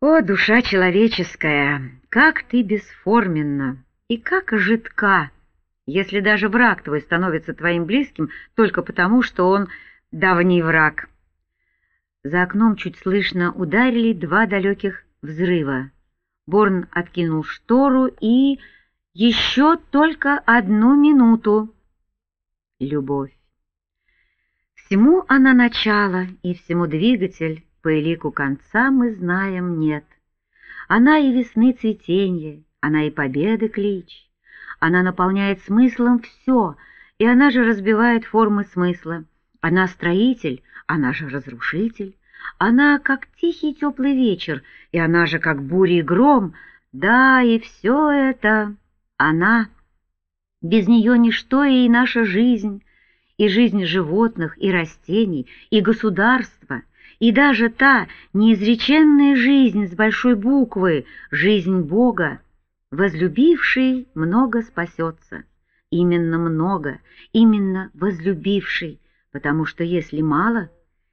О, душа человеческая, как ты бесформенна и как жидка, если даже враг твой становится твоим близким только потому, что он давний враг. За окном чуть слышно ударили два далеких взрыва. Борн откинул штору и... Еще только 1 минуту. Любовь. Всему она начало, и всему двигатель, по элику конца мы знаем нет. Она и весны цветенье, она и победы клич. Она наполняет смыслом все, и она же разбивает формы смысла. Она строитель, она же разрушитель. Она как тихий теплый вечер, и она же как буря и гром. Да, и все это... Она, без нее ничто и наша жизнь, и жизнь животных, и растений, и государства, и даже та неизреченная жизнь с большой буквы, жизнь Бога. Возлюбивший много спасется, именно много, именно возлюбивший, потому что если мало,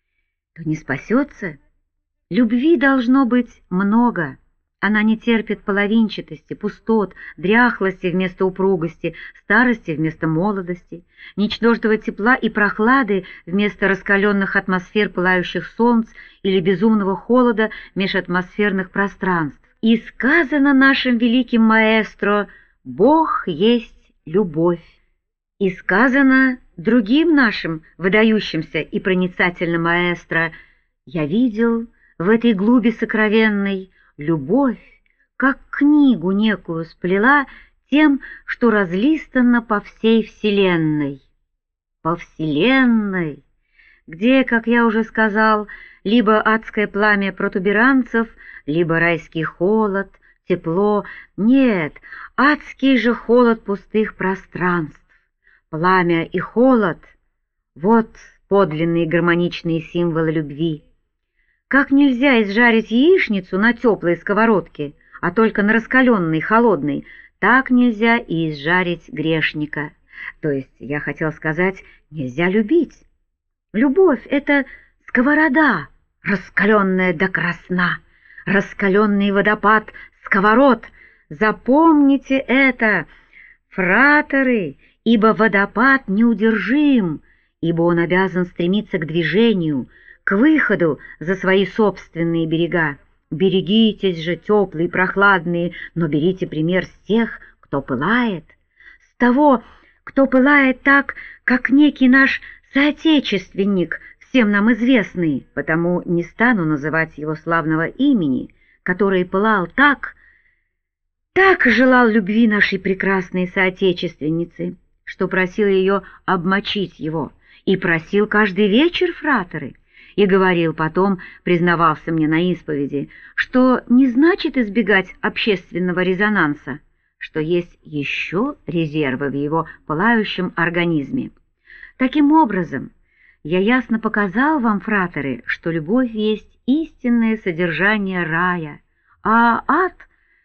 то не спасется. Любви должно быть много. Она не терпит половинчатости, пустот, дряхлости вместо упругости, старости вместо молодости, ничтожного тепла и прохлады вместо раскаленных атмосфер пылающих солнц или безумного холода межатмосферных пространств. И сказано нашим великим маэстро «Бог есть любовь». И сказано другим нашим выдающимся и проницательным маэстро «Я видел в этой глуби сокровенной любовь, как книгу некую сплела тем, что разлистано по всей вселенной». По вселенной, где, как я уже сказал, либо адское пламя протуберанцев, либо райский холод, тепло, нет, адский же холод пустых пространств. Пламя и холод — вот подлинные гармоничные символы любви. Как нельзя изжарить яичницу на теплой сковородке, а только на раскаленной, холодной, так нельзя и изжарить грешника. То есть, я хотел сказать, нельзя любить. Любовь — это сковорода, раскаленная до красна, раскаленный водопад сковород. Запомните это, фратеры, ибо водопад неудержим, ибо он обязан стремиться к движению, к выходу за свои собственные берега. Берегитесь же, теплые, прохладные, но берите пример с тех, кто пылает, с того, кто пылает так, как некий наш соотечественник, всем нам известный, потому не стану называть его славного имени, который пылал так желал любви нашей прекрасной соотечественницы, что просил ее обмочить его, и просил каждый вечер, фратеры, и говорил потом, признавался мне на исповеди, что не значит избегать общественного резонанса, что есть еще резервы в его пылающем организме. Таким образом, я ясно показал вам, фратеры, что любовь есть истинное содержание рая, а ад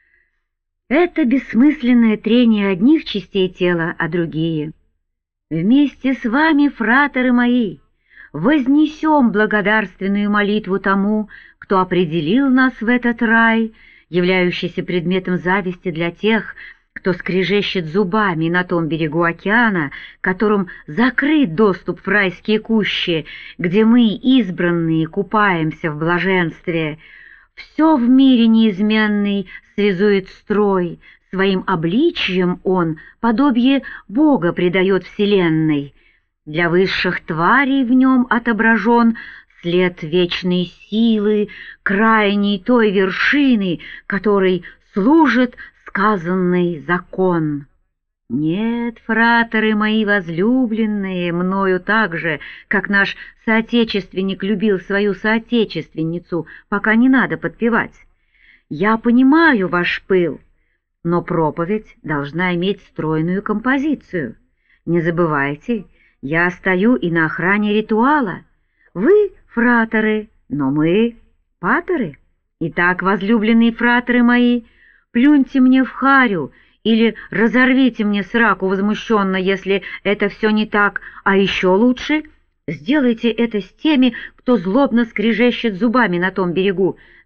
— это бессмысленное трение одних частей тела о другие. Вместе с вами, фратеры мои, вознесем благодарственную молитву тому, кто определил нас в этот рай, являющийся предметом зависти для тех, кто скрежещет зубами на том берегу океана, которым закрыт доступ в райские кущи, где мы, избранные, купаемся в блаженстве. Все в мире неизменный связует строй, своим обличием он подобие Бога придает вселенной. Для высших тварей в нем отображен след вечной силы, крайней той вершины, которой служит сказанный закон. Нет, фратеры мои возлюбленные, мною так же, как наш соотечественник любил свою соотечественницу, пока не надо подпевать. Я понимаю ваш пыл, но проповедь должна иметь стройную композицию. Не забывайте, я стою и на охране ритуала. Вы фратеры, но мы патеры. Итак, возлюбленные фратеры мои, плюньте мне в харю или разорвите мне сраку возмущенно, если это все не так, а еще лучше сделайте это с теми, кто злобно скрежещет зубами на том берегу.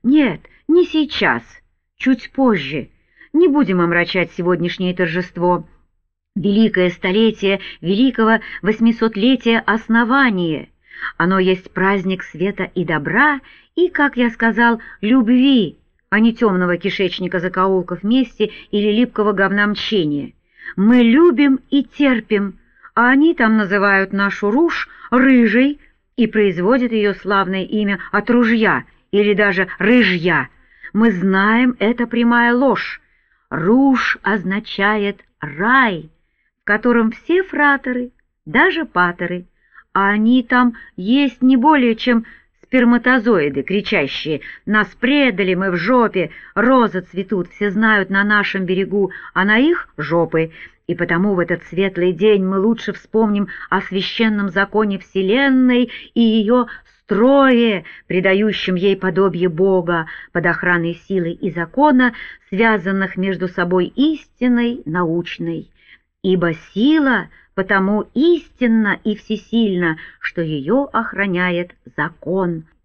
Нет, не сейчас, чуть позже. Не будем омрачать сегодняшнее торжество. Великое столетие великого 800-летия основания. Оно есть праздник света и добра и, как я сказал, любви, а не темного кишечника закоулков мести или липкого говна мщения. Мы любим и терпим, а они там называют нашу рушь рыжей и производят ее славное имя от ружья или даже рыжья. Мы знаем, это прямая ложь. Рушь означает рай, в котором все фратеры, даже патеры, а они там есть не более чем сперматозоиды, кричащие: «Нас предали, мы в жопе, розы цветут, все знают на нашем берегу, а на их жопы». И потому в этот светлый день мы лучше вспомним о священном законе Вселенной и ее строе, придающем ей подобие Бога под охраной силы и закона, связанных между собой истиной научной. Ибо сила потому истинна и всесильна, что ее охраняет закон.